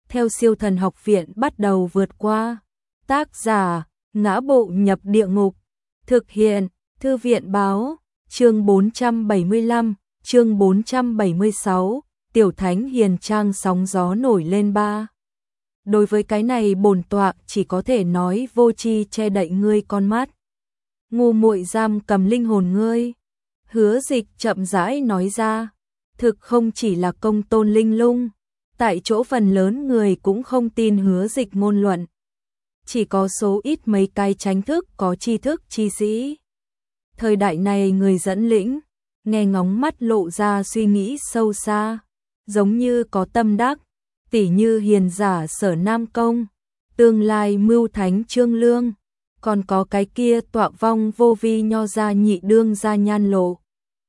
theo Siêu Thần Học Viện bắt đầu vượt qua. Tác giả: Ngã Bộ Nhập Địa Ngục. Thực hiện: Thư viện báo. Chương 475, chương 476, Tiểu Thánh Hiền Trang sóng gió nổi lên ba. Đối với cái này bổn tọa chỉ có thể nói vô tri che đậy ngươi con mắt. Ngu muội giam cầm linh hồn ngươi. Hứa Dịch chậm rãi nói ra, thực không chỉ là Công Tôn Linh Lung, tại chỗ phần lớn người cũng không tin Hứa Dịch ngôn luận. Chỉ có số ít mấy cái tránh thức có tri thức chi sĩ. Thời đại này người dẫn lĩnh, nghe ngóng mắt lộ ra suy nghĩ sâu xa, giống như có tâm đắc, tỉ như hiền giả Sở Nam Công, tương lai mưu thánh Trương Lương, còn có cái kia tọa vong vô vi nho gia nhị đương gia Nhan Lộ.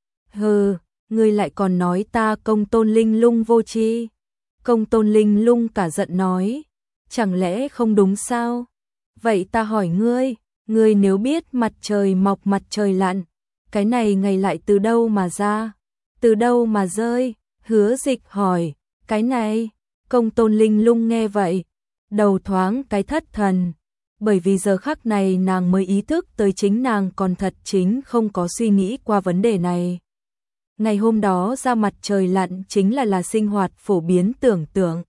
Hừ, ngươi lại còn nói ta Công Tôn Linh Lung vô tri. Công Tôn Linh Lung cả giận nói, chẳng lẽ không đúng sao? Vậy ta hỏi ngươi, ngươi nếu biết mặt trời mọc mặt trời lặn, cái này ngày lại từ đâu mà ra? Từ đâu mà rơi? Hứa Dịch hỏi, cái này. Công Tôn Linh Lung nghe vậy, đầu thoáng cái thất thần, bởi vì giờ khắc này nàng mới ý thức tới chính nàng còn thật chính không có suy nghĩ qua vấn đề này. Ngày hôm đó ra mặt trời lặn chính là sinh hoạt phổ biến tưởng tượng.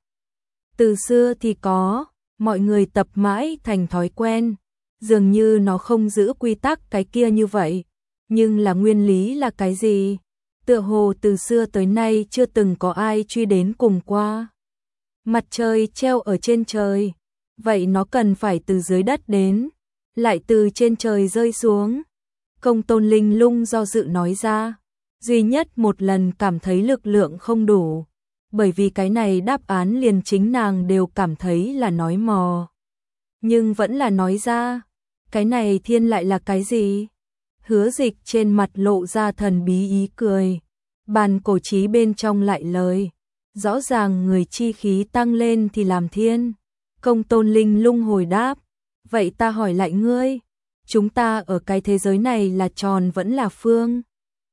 Từ xưa thì có, mọi người tập mãi thành thói quen, dường như nó không giữ quy tắc cái kia như vậy, nhưng là nguyên lý là cái gì? Tựa hồ từ xưa tới nay chưa từng có ai truy đến cùng qua. Mặt trời treo ở trên trời, vậy nó cần phải từ dưới đất đến, lại từ trên trời rơi xuống. Công Tôn Linh Lung do dự nói ra, duy nhất một lần cảm thấy lực lượng không đủ, bởi vì cái này đáp án liền chính nàng đều cảm thấy là nói mò. Nhưng vẫn là nói ra, cái này thiên lại là cái gì? Hứa Dịch trên mặt lộ ra thần bí ý cười, bàn cổ chí bên trong lại lời, rõ ràng người chi khí tăng lên thì làm thiên. Công Tôn Linh Lung hồi đáp, vậy ta hỏi lại ngươi, chúng ta ở cái thế giới này là tròn vẫn là phương?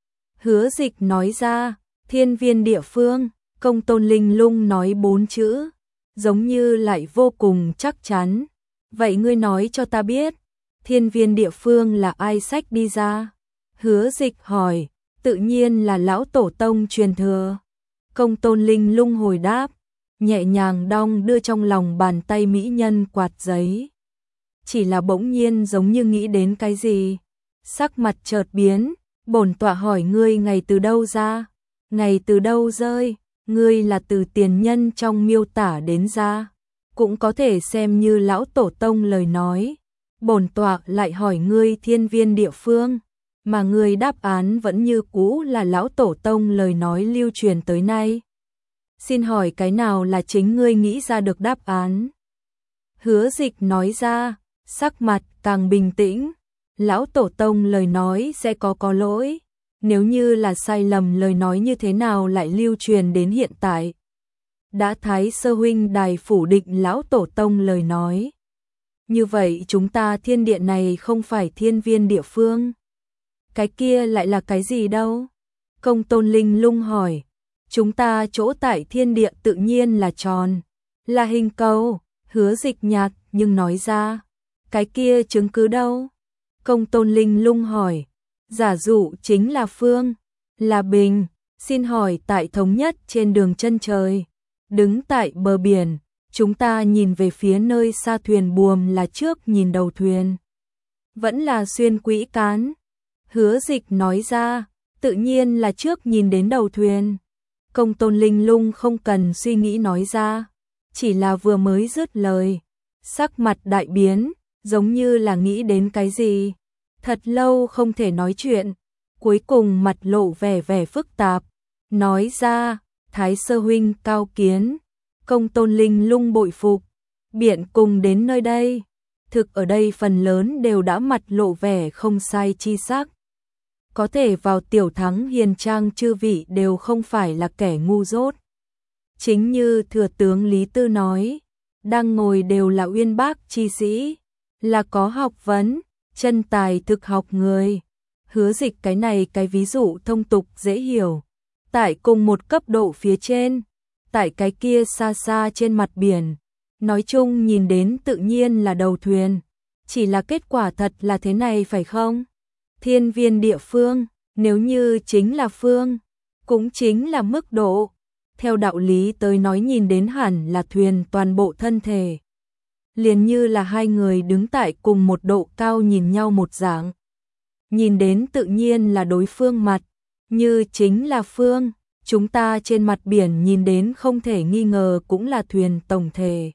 Hứa Dịch nói ra, thiên viên địa phương. Công Tôn Linh Lung nói 4 chữ, giống như lại vô cùng chắc chắn. Vậy ngươi nói cho ta biết, thiên viên địa phương là ai xách đi ra? Hứa Dịch hỏi, tự nhiên là lão tổ tông truyền thừa. Công Tôn Linh Lung hồi đáp, nhẹ nhàng đong đưa trong lòng bàn tay mỹ nhân quạt giấy. Chỉ là bỗng nhiên giống như nghĩ đến cái gì, sắc mặt chợt biến, bổn tọa hỏi ngươi ngày từ đâu ra, ngày từ đâu rơi? Ngươi là từ tiền nhân trong miêu tả đến ra, cũng có thể xem như lão tổ tông lời nói. Bổn tọa lại hỏi ngươi thiên viên địa phương, mà ngươi đáp án vẫn như cũ là lão tổ tông lời nói lưu truyền tới nay. Xin hỏi cái nào là chính ngươi nghĩ ra được đáp án? Hứa Dịch nói ra, sắc mặt càng bình tĩnh, lão tổ tông lời nói sẽ có lỗi. Nếu như là sai lầm lời nói như thế nào lại lưu truyền đến hiện tại? Đã Thái Sơ huynh đài phủ định lão tổ tông lời nói. Như vậy chúng ta thiên địa này không phải thiên viên địa phương. Cái kia lại là cái gì đâu? Công Tôn Linh Lung hỏi. Chúng ta chỗ tại thiên địa tự nhiên là tròn, là hình cầu. Hứa Dịch nhạt nhưng nói ra. Cái kia chứng cứ đâu? Công Tôn Linh Lung hỏi. Giả dụ chính là phương, là bình. Xin hỏi tại thống nhất trên đường chân trời, đứng tại bờ biển, chúng ta nhìn về phía nơi xa thuyền buồm là trước nhìn đầu thuyền, vẫn là xuyên quỹ cán? Hứa Dịch nói ra, tự nhiên là trước nhìn đến đầu thuyền. Công Tôn Linh Lung không cần suy nghĩ nói ra, chỉ là vừa mới dứt lời, sắc mặt đại biến, giống như là nghĩ đến cái gì. Thật lâu không thể nói chuyện, cuối cùng mặt lộ vẻ phức tạp, nói ra, Thái Sơ huynh cao kiến. Công Tôn Linh Lung bội phục, biện cùng đến nơi đây, thực ở đây phần lớn đều đã mặt lộ vẻ không sai chi sắc. Có thể vào Tiểu Thắng Hiền Trang chư vị đều không phải là kẻ ngu dốt. Chính như thừa tướng Lý Tư nói, đang ngồi đều là uyên bác chi sĩ, là có học vấn, chân tài thực học người. Hứa Dịch cái này cái ví dụ thông tục dễ hiểu, tại cùng một cấp độ phía trên, tại cái kia xa xa trên mặt biển. Nói chung nhìn đến tự nhiên là đầu thuyền, chỉ là kết quả thật là thế này phải không? Thiên viên địa phương, nếu như chính là phương, cũng chính là mức độ. Theo đạo lý tới nói nhìn đến hẳn là thuyền toàn bộ thân thể. Liền như là hai người đứng tại cùng một độ cao nhìn nhau một dạng. Nhìn đến tự nhiên là đối phương mặt, như chính là phương, chúng ta trên mặt biển nhìn đến không thể nghi ngờ cũng là thuyền tổng thể.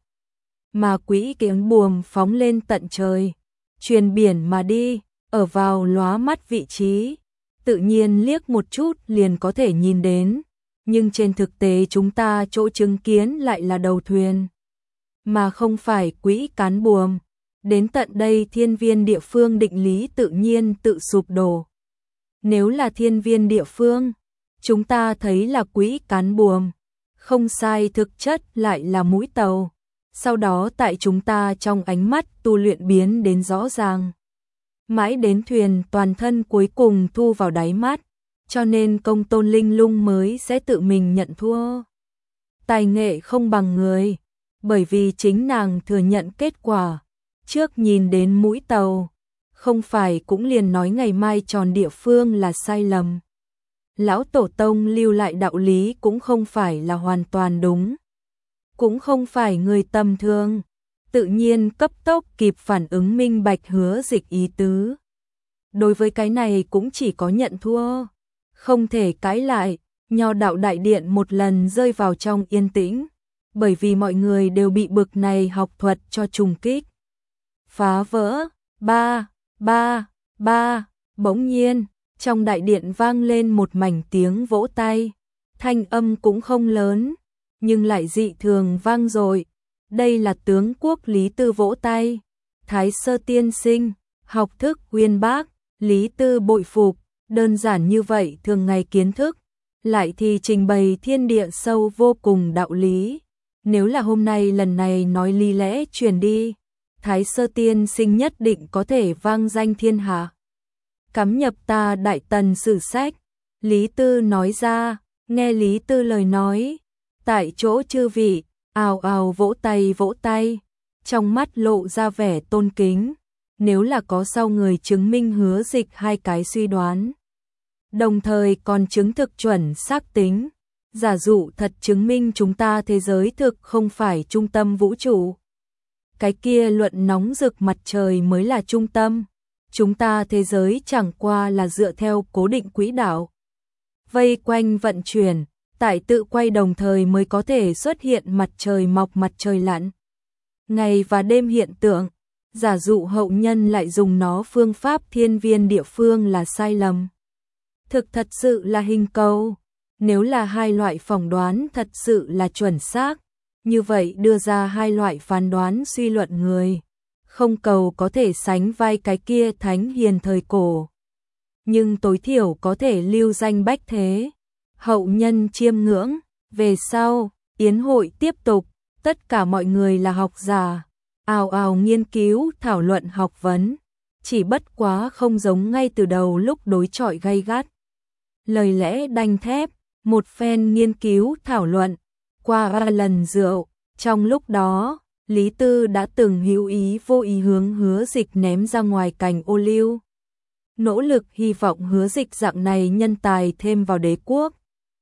Mà quỹ kiếng buồm phóng lên tận trời, truyền biển mà đi, ở vào lóa mắt vị trí, tự nhiên liếc một chút liền có thể nhìn đến, nhưng trên thực tế chúng ta chỗ chứng kiến lại là đầu thuyền, mà không phải quỹ cán buồm. Đến tận đây thiên viên địa phương định lý tự nhiên tự sụp đổ. Nếu là thiên viên địa phương, chúng ta thấy là quỹ cán buồm, không sai, thực chất lại là mũi tàu. Sau đó tại chúng ta trong ánh mắt tu luyện biến đến rõ ràng. Mãi đến thuyền toàn thân cuối cùng thu vào đáy mắt, cho nên Công Tôn Linh Lung mới sẽ tự mình nhận thua. Tài nghệ không bằng người, bởi vì chính nàng thừa nhận kết quả. Trước nhìn đến mũi tàu, không phải cũng liền nói ngày mai tròn địa phương là sai lầm. Lão Tổ Tông lưu lại đạo lý cũng không phải là hoàn toàn đúng. Cũng không phải người tầm thường, tự nhiên cấp tốc kịp phản ứng minh bạch Hứa Dịch ý tứ. Đối với cái này cũng chỉ có nhận thua, không thể cãi lại. Nho đạo đại điện một lần rơi vào trong yên tĩnh, bởi vì mọi người đều bị bực này học thuật cho trùng kích. Phá vỡ, ba, ba, ba, bỗng nhiên, trong đại điện vang lên một mảnh tiếng vỗ tay, thanh âm cũng không lớn, nhưng lại dị thường vang dội. Đây là tướng quốc Lý Tư vỗ tay. Thái Sơ tiên sinh, học thức uyên bác, Lý Tư bội phục, đơn giản như vậy thường ngày kiến thức, lại thì trình bày thiên địa sâu vô cùng đạo lý. Nếu là hôm nay lần này nói lý lẽ truyền đi, Thái Sơ tiên sinh nhất định có thể vang danh thiên hạ. Cắm nhập ta Đại Tần sử sách, Lý Tư nói ra. Nghe Lý Tư lời nói, tại chỗ chư vị ào ào vỗ tay, trong mắt lộ ra vẻ tôn kính. Nếu là có sau người chứng minh Hứa Dịch hai cái suy đoán, đồng thời còn chứng thực chuẩn xác tính, giả dụ thật chứng minh chúng ta thế giới thực không phải trung tâm vũ trụ, cái kia luận nóng rực mặt trời mới là trung tâm, chúng ta thế giới chẳng qua là dựa theo cố định quỹ đạo vây quanh vận chuyển, tại tự quay đồng thời mới có thể xuất hiện mặt trời mọc mặt trời lặn, ngày và đêm hiện tượng. Giả dụ hậu nhân lại dùng nó phương pháp thiên viên địa phương là sai lầm, thực thật sự là hình cầu. Nếu là hai loại phỏng đoán thật sự là chuẩn xác, như vậy đưa ra hai loại phán đoán suy luận người, không cầu có thể sánh vai cái kia thánh hiền thời cổ, nhưng tối thiểu có thể lưu danh bách thế, hậu nhân chiêm ngưỡng. Về sau, yến hội tiếp tục, tất cả mọi người là học giả, ào ào nghiên cứu thảo luận học vấn, chỉ bất quá không giống ngay từ đầu lúc đối chọi gay gắt. Lời lẽ đanh thép, một phen nghiên cứu thảo luận, qua 3 lần rượu, trong lúc đó, Lý Tư đã từng hữu ý vô ý hướng Hứa Dịch ném ra ngoài cành ô liu. Nỗ lực hy vọng Hứa Dịch dạng này nhân tài thêm vào đế quốc.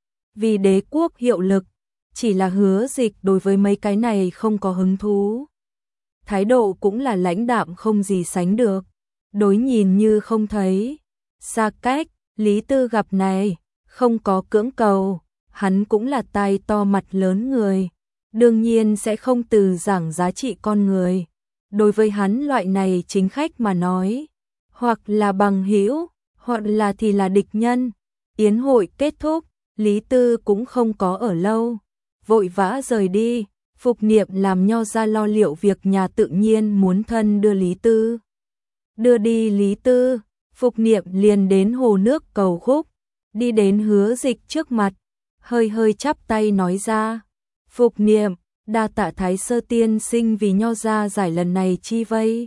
Vì đế quốc hiệu lực, chỉ là Hứa Dịch đối với mấy cái này không có hứng thú. Thái độ cũng là lãnh đạm không gì sánh được, đối nhìn như không thấy. Xa cách, Lý Tư gặp này, không có cưỡng cầu, hắn cũng là tai to mặt lớn người, đương nhiên sẽ không từ giảng giá trị con người. Đối với hắn loại này chính khách mà nói, hoặc là bằng hữu, hoặc là thì là địch nhân. Yến hội kết thúc, Lý Tư cũng không có ở lâu, vội vã rời đi. Phục Niệm làm nho ra lo liệu việc nhà tự nhiên muốn thân đưa Lý Tư. Đưa đi Lý Tư, Phục Niệm liền đến hồ nước cầu khúc, đi đến Hứa Dịch trước mặt, hơi hơi chắp tay nói ra. Phục Niệm, đa tạ Thái Sơ tiên sinh vì nho ra giải lần này chi vây.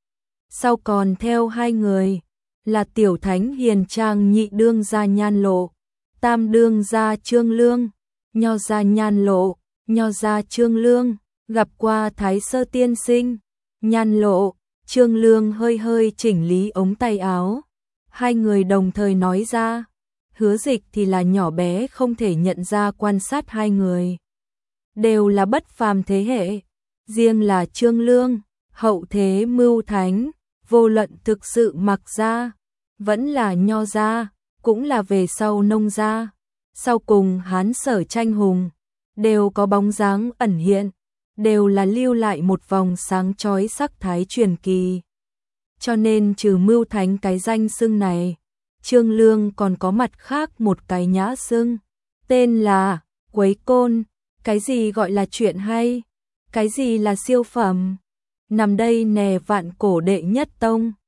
Sau còn theo hai người, là tiểu thánh hiền trang nhị đương gia Nhan Lộ, tam đương gia Trương Lương, nho gia Nhan Lộ, Nho gia Trương Lương, gặp qua Thái Sơ tiên sinh. Nhan Lộ, Trương Lương hơi hơi chỉnh lý ống tay áo. Hai người đồng thời nói ra. Hứa Dịch thì là nhỏ bé không thể nhận ra, quan sát hai người. Đều là bất phàm thế hệ. Riêng là Trương Lương, hậu thế mưu thánh, vô luận thực sự mặc gia, vẫn là nho gia, cũng là về sau nông gia. Sau cùng Hán Sở tranh hùng, đều có bóng dáng ẩn hiện, đều là lưu lại một vòng sáng chói sắc thái truyền kỳ. Cho nên trừ mưu thánh cái danh xưng này, Trương Lương còn có mặt khác một cái nhã xưng, tên là Quấy Côn. Cái gì gọi là chuyện hay? Cái gì là siêu phẩm? Nằm đây nè vạn cổ đệ nhất tông.